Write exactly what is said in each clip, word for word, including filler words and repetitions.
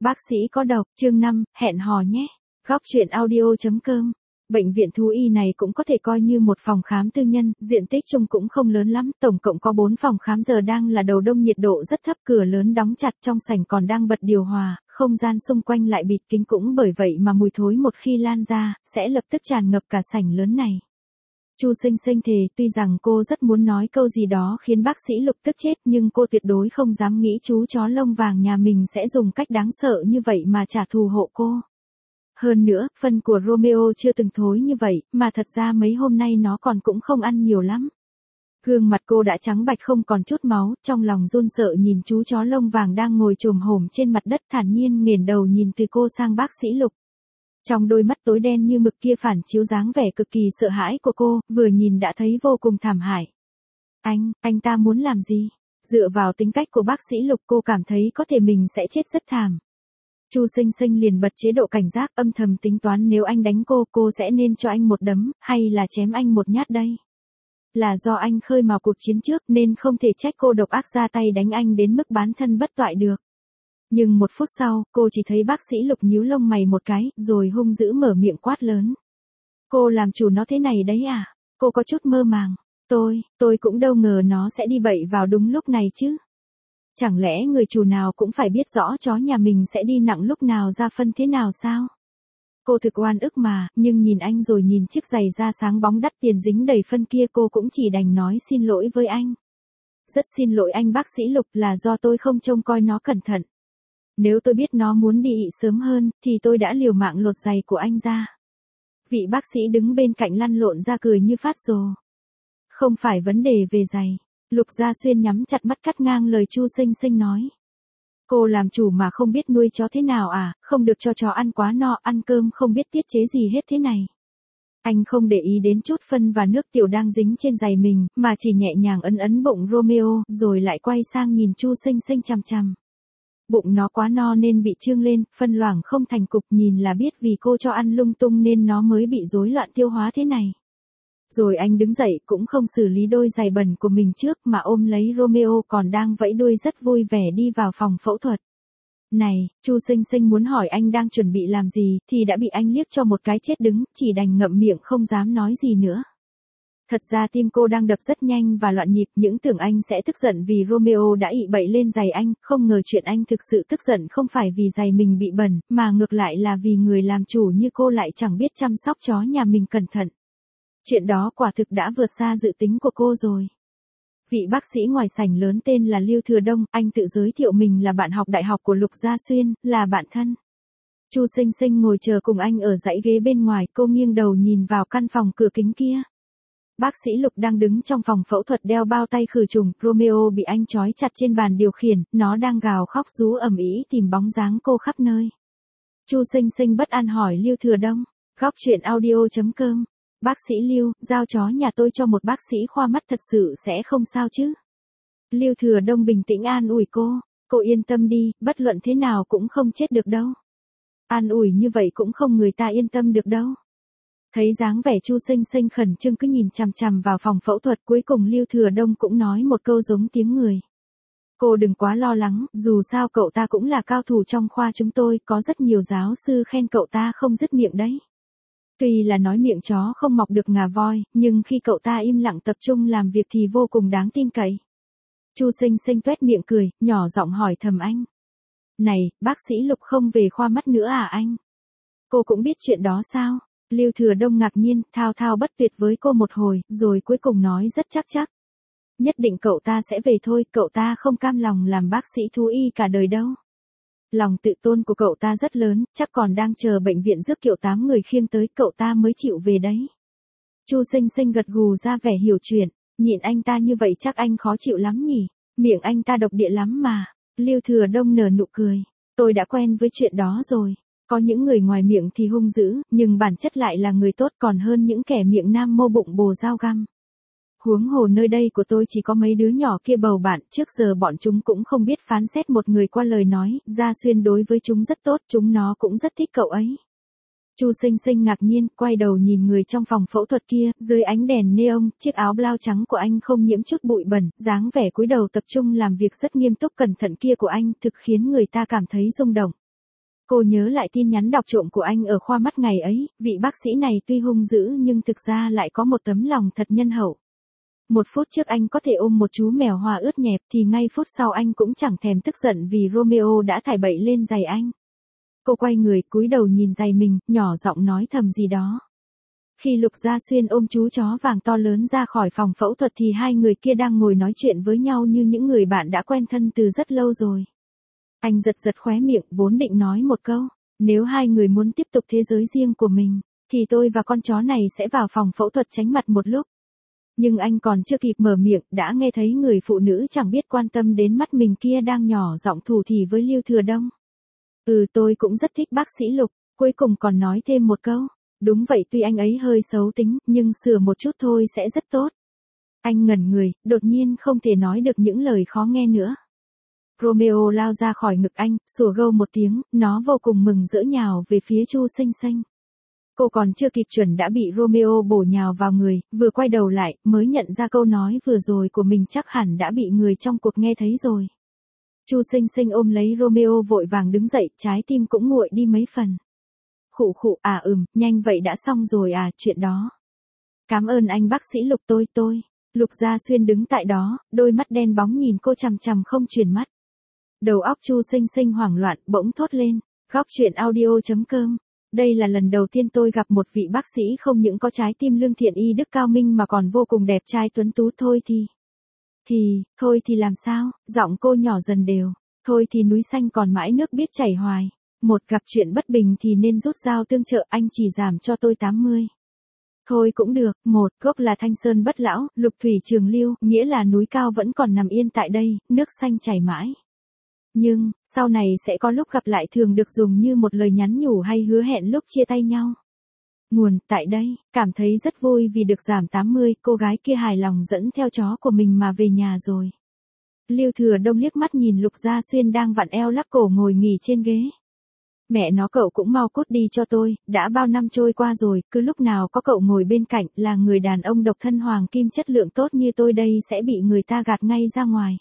Bác sĩ có độc, chương năm, hẹn hò nhé. Góc truyện audio.com. Bệnh viện thú y này cũng có thể coi như một phòng khám tư nhân, diện tích chung cũng không lớn lắm, tổng cộng có bốn phòng khám, giờ đang là đầu đông, nhiệt độ rất thấp, cửa lớn đóng chặt, trong sảnh còn đang bật điều hòa, không gian xung quanh lại bịt kín, cũng bởi vậy mà mùi thối một khi lan ra, sẽ lập tức tràn ngập cả sảnh lớn này. Chu Sinh Sinh thề, tuy rằng cô rất muốn nói câu gì đó khiến bác sĩ Lục tức chết, nhưng cô tuyệt đối không dám nghĩ chú chó lông vàng nhà mình sẽ dùng cách đáng sợ như vậy mà trả thù hộ cô. Hơn nữa, phân của Romeo chưa từng thối như vậy, mà thật ra mấy hôm nay nó còn cũng không ăn nhiều lắm. Gương mặt cô đã trắng bạch không còn chút máu, trong lòng run sợ nhìn chú chó lông vàng đang ngồi chồm hổm trên mặt đất, thản nhiên nghển đầu nhìn từ cô sang bác sĩ Lục. Trong đôi mắt tối đen như mực kia phản chiếu dáng vẻ cực kỳ sợ hãi của cô, vừa nhìn đã thấy vô cùng thảm hại. Anh, anh ta muốn làm gì? Dựa vào tính cách của bác sĩ Lục, cô cảm thấy có thể mình sẽ chết rất thảm. Chu Sinh Sinh liền bật chế độ cảnh giác, âm thầm tính toán nếu anh đánh cô, cô sẽ nên cho anh một đấm, hay là chém anh một nhát đây. Là do anh khơi mào cuộc chiến trước nên không thể trách cô độc ác ra tay đánh anh đến mức bán thân bất toại được. Nhưng một phút sau, cô chỉ thấy bác sĩ Lục nhíu lông mày một cái, rồi hung dữ mở miệng quát lớn. Cô làm chủ nó thế này đấy à? Cô có chút mơ màng. Tôi, tôi cũng đâu ngờ nó sẽ đi bậy vào đúng lúc này chứ. Chẳng lẽ người chủ nào cũng phải biết rõ chó nhà mình sẽ đi nặng lúc nào ra phân thế nào sao? Cô thực oan ức mà, nhưng nhìn anh rồi nhìn chiếc giày da sáng bóng đắt tiền dính đầy phân kia, cô cũng chỉ đành nói xin lỗi với anh. Rất xin lỗi anh bác sĩ Lục, là do tôi không trông coi nó cẩn thận. Nếu tôi biết nó muốn đi ị sớm hơn, thì tôi đã liều mạng lột giày của anh ra. Vị bác sĩ đứng bên cạnh lăn lộn ra cười như phát rồ. Không phải vấn đề về giày. Lục Gia Xuyên nhắm chặt mắt cắt ngang lời Chu Sinh Sinh nói. Cô làm chủ mà không biết nuôi chó thế nào à, không được cho chó ăn quá no, ăn cơm không biết tiết chế gì hết thế này. Anh không để ý đến chút phân và nước tiểu đang dính trên giày mình, mà chỉ nhẹ nhàng ấn ấn bụng Romeo, rồi lại quay sang nhìn Chu Sinh Sinh chằm chằm. Bụng nó quá no nên bị trương lên, phân loảng không thành cục, nhìn là biết vì cô cho ăn lung tung nên nó mới bị rối loạn tiêu hóa thế này. Rồi anh đứng dậy, cũng không xử lý đôi giày bẩn của mình trước mà ôm lấy Romeo còn đang vẫy đuôi rất vui vẻ đi vào phòng phẫu thuật. Này, Chu Sinh Sinh muốn hỏi anh đang chuẩn bị làm gì, thì đã bị anh liếc cho một cái chết đứng, chỉ đành ngậm miệng không dám nói gì nữa. Thật ra tim cô đang đập rất nhanh và loạn nhịp, những tưởng anh sẽ tức giận vì Romeo đã ị bậy lên giày anh, không ngờ chuyện anh thực sự tức giận không phải vì giày mình bị bẩn, mà ngược lại là vì người làm chủ như cô lại chẳng biết chăm sóc chó nhà mình cẩn thận. Chuyện đó quả thực đã vượt xa dự tính của cô rồi. Vị bác sĩ ngoài sảnh lớn tên là Lưu Thừa Đông, anh tự giới thiệu mình là bạn học đại học của Lục Gia Xuyên, là bạn thân. Chu Sinh Sinh ngồi chờ cùng anh ở dãy ghế bên ngoài, cô nghiêng đầu nhìn vào căn phòng cửa kính kia. Bác sĩ Lục đang đứng trong phòng phẫu thuật đeo bao tay khử trùng, Romeo bị anh trói chặt trên bàn điều khiển, nó đang gào khóc rú ầm ĩ tìm bóng dáng cô khắp nơi. Chu Sinh Sinh bất an hỏi Lưu Thừa Đông, góc truyện audio.com. Bác sĩ Lưu, giao chó nhà tôi cho một bác sĩ khoa mắt thật sự sẽ không sao chứ? Lưu Thừa Đông bình tĩnh an ủi cô, cô yên tâm đi, bất luận thế nào cũng không chết được đâu. An ủi như vậy cũng không người ta yên tâm được đâu. Thấy dáng vẻ Chu Sinh Sinh khẩn trương cứ nhìn chằm chằm vào phòng phẫu thuật, cuối cùng Lưu Thừa Đông cũng nói một câu giống tiếng người. Cô đừng quá lo lắng, dù sao cậu ta cũng là cao thủ trong khoa chúng tôi, có rất nhiều giáo sư khen cậu ta không dứt miệng đấy. Tuy là nói miệng chó không mọc được ngà voi, nhưng khi cậu ta im lặng tập trung làm việc thì vô cùng đáng tin cậy. Chu Sinh Sinh tuét miệng cười, nhỏ giọng hỏi thầm anh. Này, bác sĩ Lục không về khoa mắt nữa à anh? Cô cũng biết chuyện đó sao? Lưu Thừa Đông ngạc nhiên, thao thao bất tuyệt với cô một hồi, rồi cuối cùng nói rất chắc chắc. Nhất định cậu ta sẽ về thôi, cậu ta không cam lòng làm bác sĩ thú y cả đời đâu. Lòng tự tôn của cậu ta rất lớn, chắc còn đang chờ bệnh viện rước kiệu tám người khiêng tới, cậu ta mới chịu về đấy. Chu Sinh Sinh gật gù ra vẻ hiểu chuyện, nhìn anh ta như vậy chắc anh khó chịu lắm nhỉ, miệng anh ta độc địa lắm mà. Lưu Thừa Đông nở nụ cười, tôi đã quen với chuyện đó rồi. Có những người ngoài miệng thì hung dữ, nhưng bản chất lại là người tốt, còn hơn những kẻ miệng nam mô bụng bồ dao găm. Huống hồ nơi đây của tôi chỉ có mấy đứa nhỏ kia bầu bạn, trước giờ bọn chúng cũng không biết phán xét một người qua lời nói, Gia Xuyên đối với chúng rất tốt, chúng nó cũng rất thích cậu ấy. Chu Sinh Sinh ngạc nhiên, quay đầu nhìn người trong phòng phẫu thuật kia, dưới ánh đèn neon, chiếc áo blau trắng của anh không nhiễm chút bụi bẩn, dáng vẻ cúi đầu tập trung làm việc rất nghiêm túc cẩn thận kia của anh thực khiến người ta cảm thấy rung động. Cô nhớ lại tin nhắn đọc trộm của anh ở khoa mắt ngày ấy, vị bác sĩ này tuy hung dữ nhưng thực ra lại có một tấm lòng thật nhân hậu. Một phút trước anh có thể ôm một chú mèo hoa ướt nhẹp thì ngay phút sau anh cũng chẳng thèm tức giận vì Romeo đã thải bậy lên giày anh. Cô quay người cúi đầu nhìn giày mình, nhỏ giọng nói thầm gì đó. Khi Lục Gia Xuyên ôm chú chó vàng to lớn ra khỏi phòng phẫu thuật thì hai người kia đang ngồi nói chuyện với nhau như những người bạn đã quen thân từ rất lâu rồi. Anh giật giật khóe miệng, vốn định nói một câu, nếu hai người muốn tiếp tục thế giới riêng của mình, thì tôi và con chó này sẽ vào phòng phẫu thuật tránh mặt một lúc. Nhưng anh còn chưa kịp mở miệng, đã nghe thấy người phụ nữ chẳng biết quan tâm đến mắt mình kia đang nhỏ giọng thủ thỉ với Lưu Thừa Đông. Ừ, tôi cũng rất thích bác sĩ Lục, cuối cùng còn nói thêm một câu. Đúng vậy, tuy anh ấy hơi xấu tính, nhưng sửa một chút thôi sẽ rất tốt. Anh ngẩn người, đột nhiên không thể nói được những lời khó nghe nữa. Romeo lao ra khỏi ngực anh, sủa gâu một tiếng, nó vô cùng mừng rỡ nhào về phía Chu Xinh Xinh. Cô còn chưa kịp chuẩn đã bị Romeo bổ nhào vào người, vừa quay đầu lại, mới nhận ra câu nói vừa rồi của mình chắc hẳn đã bị người trong cuộc nghe thấy rồi. Chu Xinh Xinh ôm lấy Romeo vội vàng đứng dậy, trái tim cũng nguội đi mấy phần. Khụ khụ, à ừm, nhanh vậy đã xong rồi à, chuyện đó. Cảm ơn anh bác sĩ Lục, tôi tôi. Lục Gia Xuyên đứng tại đó, đôi mắt đen bóng nhìn cô chằm chằm không chuyển mắt. Đầu óc Chu Xinh Xinh hoảng loạn, bỗng thốt lên, góc truyện audio chấm com. Đây là lần đầu tiên tôi gặp một vị bác sĩ không những có trái tim lương thiện y đức cao minh mà còn vô cùng đẹp trai tuấn tú. Thôi thì, thì, thôi thì làm sao, giọng cô nhỏ dần đều, thôi thì núi xanh còn mãi nước biết chảy hoài. Một gặp chuyện bất bình thì nên rút dao tương trợ, anh chỉ giảm cho tôi tám mươi. Thôi cũng được, một gốc là thanh sơn bất lão, lục thủy trường lưu, nghĩa là núi cao vẫn còn nằm yên tại đây, nước xanh chảy mãi. Nhưng, sau này sẽ có lúc gặp lại thường được dùng như một lời nhắn nhủ hay hứa hẹn lúc chia tay nhau. Nguồn, tại đây, cảm thấy rất vui vì được giảm tám mươi, cô gái kia hài lòng dẫn theo chó của mình mà về nhà rồi. Lưu Thừa Đông liếc mắt nhìn Lục Gia Xuyên đang vặn eo lắc cổ ngồi nghỉ trên ghế. Mẹ nó, cậu cũng mau cút đi cho tôi, đã bao năm trôi qua rồi, cứ lúc nào có cậu ngồi bên cạnh là người đàn ông độc thân hoàng kim chất lượng tốt như tôi đây sẽ bị người ta gạt ngay ra ngoài.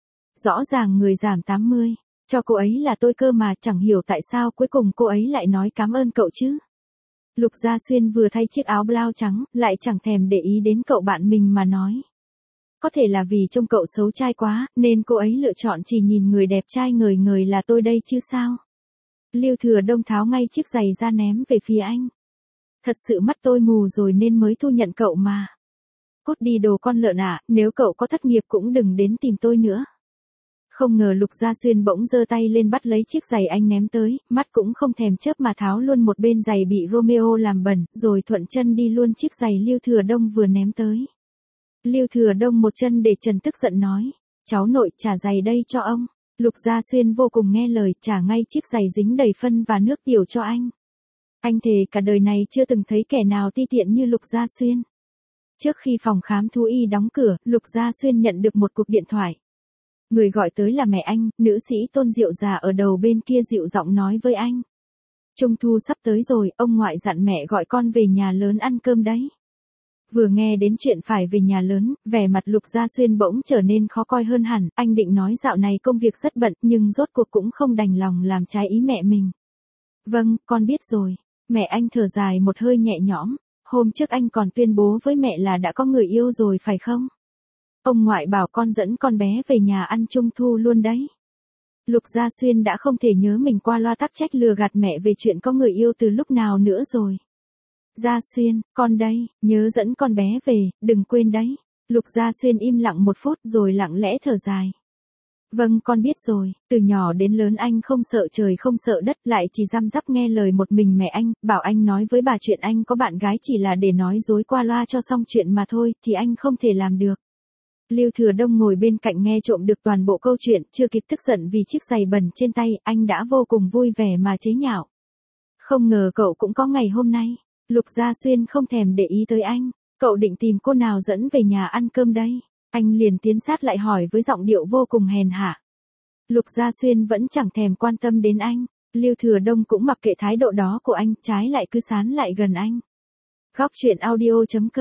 Rõ ràng người giảm tám mươi, cho cô ấy là tôi cơ mà, chẳng hiểu tại sao cuối cùng cô ấy lại nói cảm ơn cậu chứ. Lục Gia Xuyên vừa thay chiếc áo blau trắng, lại chẳng thèm để ý đến cậu bạn mình mà nói. Có thể là vì trông cậu xấu trai quá, nên cô ấy lựa chọn chỉ nhìn người đẹp trai ngời ngời là tôi đây chứ sao. Lưu Thừa Đông tháo ngay chiếc giày ra ném về phía anh. Thật sự mắt tôi mù rồi nên mới thu nhận cậu mà. Cút đi đồ con lợn ạ, nếu cậu có thất nghiệp cũng đừng đến tìm tôi nữa. Không ngờ Lục Gia Xuyên bỗng giơ tay lên bắt lấy chiếc giày anh ném tới, mắt cũng không thèm chớp mà tháo luôn một bên giày bị Romeo làm bẩn, rồi thuận chân đi luôn chiếc giày Lưu Thừa Đông vừa ném tới. Lưu Thừa Đông một chân để trần tức giận nói, cháu nội trả giày đây cho ông. Lục Gia Xuyên vô cùng nghe lời, trả ngay chiếc giày dính đầy phân và nước tiểu cho anh. Anh thề cả đời này chưa từng thấy kẻ nào ti tiện như Lục Gia Xuyên. Trước khi phòng khám thú y đóng cửa, Lục Gia Xuyên nhận được một cuộc điện thoại. Người gọi tới là mẹ anh, nữ sĩ Tôn Diệu già ở đầu bên kia dịu giọng nói với anh. Trung thu sắp tới rồi, ông ngoại dặn mẹ gọi con về nhà lớn ăn cơm đấy. Vừa nghe đến chuyện phải về nhà lớn, vẻ mặt Lục Gia Xuyên bỗng trở nên khó coi hơn hẳn, anh định nói dạo này công việc rất bận, nhưng rốt cuộc cũng không đành lòng làm trái ý mẹ mình. Vâng, con biết rồi. Mẹ anh thở dài một hơi nhẹ nhõm, hôm trước anh còn tuyên bố với mẹ là đã có người yêu rồi phải không? Ông ngoại bảo con dẫn con bé về nhà ăn trung thu luôn đấy. Lục Gia Xuyên đã không thể nhớ mình qua loa tắc trách lừa gạt mẹ về chuyện có người yêu từ lúc nào nữa rồi. Gia Xuyên, con đây, nhớ dẫn con bé về, đừng quên đấy. Lục Gia Xuyên im lặng một phút rồi lặng lẽ thở dài. Vâng, con biết rồi, từ nhỏ đến lớn anh không sợ trời không sợ đất, lại chỉ răm rắp nghe lời một mình mẹ anh, bảo anh nói với bà chuyện anh có bạn gái chỉ là để nói dối qua loa cho xong chuyện mà thôi, thì anh không thể làm được. Lưu Thừa Đông ngồi bên cạnh nghe trộm được toàn bộ câu chuyện, chưa kịp tức giận vì chiếc giày bẩn trên tay, anh đã vô cùng vui vẻ mà chế nhạo. Không ngờ cậu cũng có ngày hôm nay. Lục Gia Xuyên không thèm để ý tới anh, cậu định tìm cô nào dẫn về nhà ăn cơm đây? Anh liền tiến sát lại hỏi với giọng điệu vô cùng hèn hạ. Lục Gia Xuyên vẫn chẳng thèm quan tâm đến anh, Lưu Thừa Đông cũng mặc kệ thái độ đó của anh, trái lại cứ sán lại gần anh. Góc truyện audio chấm com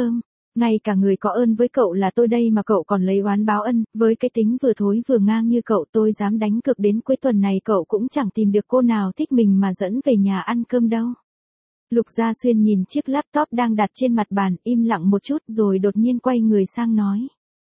Ngay cả người có ơn với cậu là tôi đây mà cậu còn lấy oán báo ân, với cái tính vừa thối vừa ngang như cậu tôi dám đánh cược đến cuối tuần này cậu cũng chẳng tìm được cô nào thích mình mà dẫn về nhà ăn cơm đâu. Lục Gia Xuyên nhìn chiếc laptop đang đặt trên mặt bàn, im lặng một chút rồi đột nhiên quay người sang nói.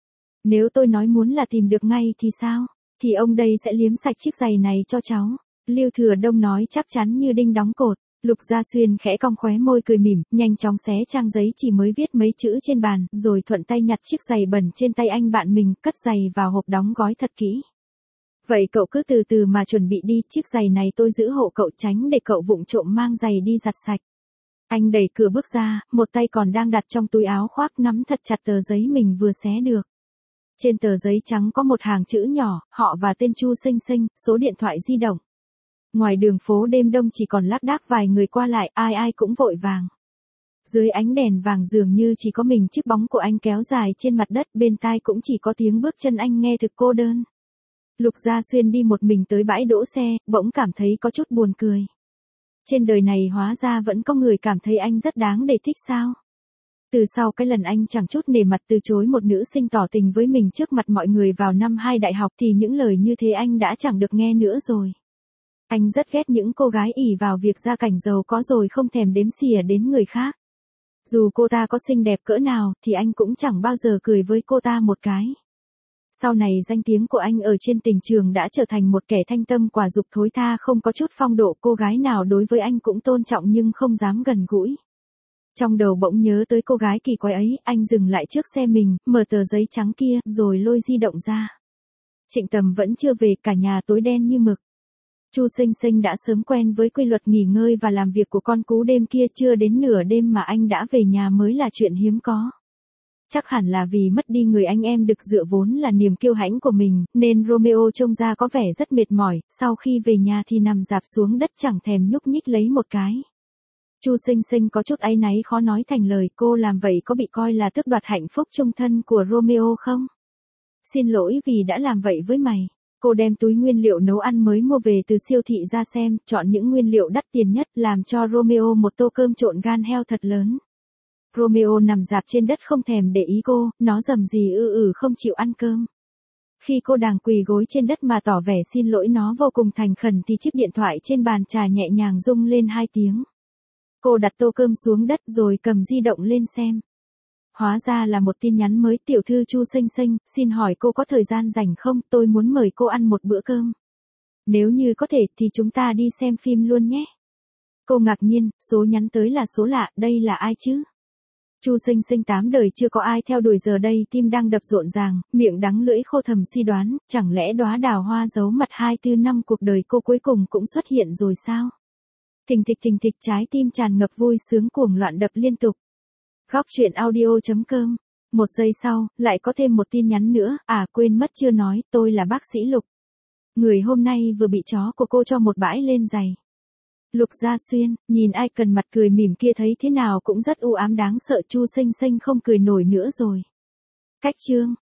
Nếu tôi nói muốn là tìm được ngay thì sao? Thì ông đây sẽ liếm sạch chiếc giày này cho cháu. Lưu Thừa Đông nói chắc chắn như đinh đóng cột. Lục Gia Xuyên khẽ cong khóe môi cười mỉm, nhanh chóng xé trang giấy chỉ mới viết mấy chữ trên bàn, rồi thuận tay nhặt chiếc giày bẩn trên tay anh bạn mình, cất giày vào hộp đóng gói thật kỹ. Vậy cậu cứ từ từ mà chuẩn bị đi, chiếc giày này tôi giữ hộ cậu tránh để cậu vụng trộm mang giày đi giặt sạch. Anh đẩy cửa bước ra, một tay còn đang đặt trong túi áo khoác nắm thật chặt tờ giấy mình vừa xé được. Trên tờ giấy trắng có một hàng chữ nhỏ, họ và tên Chu Sinh Sinh, số điện thoại di động. Ngoài đường phố đêm đông chỉ còn lác đác vài người qua lại, ai ai cũng vội vàng. Dưới ánh đèn vàng dường như chỉ có mình chiếc bóng của anh kéo dài trên mặt đất, bên tai cũng chỉ có tiếng bước chân anh nghe thực cô đơn. Lục Gia Xuyên đi một mình tới bãi đỗ xe, bỗng cảm thấy có chút buồn cười. Trên đời này hóa ra vẫn có người cảm thấy anh rất đáng để thích sao? Từ sau cái lần anh chẳng chút nể mặt từ chối một nữ sinh tỏ tình với mình trước mặt mọi người vào năm hai đại học thì những lời như thế anh đã chẳng được nghe nữa rồi. Anh rất ghét những cô gái ỷ vào việc gia cảnh giàu có rồi không thèm đếm xỉa đến người khác. Dù cô ta có xinh đẹp cỡ nào thì anh cũng chẳng bao giờ cười với cô ta một cái. Sau này danh tiếng của anh ở trên tình trường đã trở thành một kẻ thanh tâm quả dục thối tha không có chút phong độ, cô gái nào đối với anh cũng tôn trọng nhưng không dám gần gũi. Trong đầu bỗng nhớ tới cô gái kỳ quái ấy, anh dừng lại trước xe mình, mở tờ giấy trắng kia, rồi lôi di động ra. Trịnh Tầm vẫn chưa về, cả nhà tối đen như mực. Chu Sinh Sinh đã sớm quen với quy luật nghỉ ngơi và làm việc của con cú đêm kia, chưa đến nửa đêm mà anh đã về nhà mới là chuyện hiếm có. Chắc hẳn là vì mất đi người anh em được dựa vốn là niềm kiêu hãnh của mình, nên Romeo trông ra có vẻ rất mệt mỏi, sau khi về nhà thì nằm rạp xuống đất chẳng thèm nhúc nhích lấy một cái. Chu Sinh Sinh có chút áy náy khó nói thành lời, cô làm vậy có bị coi là tước đoạt hạnh phúc chung thân của Romeo không? Xin lỗi vì đã làm vậy với mày. Cô đem túi nguyên liệu nấu ăn mới mua về từ siêu thị ra xem, chọn những nguyên liệu đắt tiền nhất, làm cho Romeo một tô cơm trộn gan heo thật lớn. Romeo nằm rạp trên đất không thèm để ý cô, nó rầm rì ư ử không chịu ăn cơm. Khi cô đang quỳ gối trên đất mà tỏ vẻ xin lỗi nó vô cùng thành khẩn thì chiếc điện thoại trên bàn trà nhẹ nhàng rung lên hai tiếng. Cô đặt tô cơm xuống đất rồi cầm di động lên xem. Hóa ra là một tin nhắn mới, tiểu thư Chu Sinh Sinh, xin hỏi cô có thời gian rảnh không, tôi muốn mời cô ăn một bữa cơm. Nếu như có thể thì chúng ta đi xem phim luôn nhé. Cô ngạc nhiên, số nhắn tới là số lạ, đây là ai chứ? Chu Sinh Sinh tám đời chưa có ai theo đuổi, giờ đây tim đang đập rộn ràng, miệng đắng lưỡi khô thầm suy đoán, chẳng lẽ đóa đào hoa giấu mặt hai tư năm cuộc đời cô cuối cùng cũng xuất hiện rồi sao? Thình thịch thình thịch, trái tim tràn ngập vui sướng cuồng loạn đập liên tục. Góc truyện audio chấm com. Một giây sau, lại có thêm một tin nhắn nữa, à quên mất chưa nói, tôi là bác sĩ Lục. Người hôm nay vừa bị chó của cô cho một bãi lên giày. Lục Gia Xuyên, nhìn ai cần mặt cười mỉm kia thấy thế nào cũng rất u ám đáng sợ. Chu Sinh Sinh không cười nổi nữa rồi. Cách chương.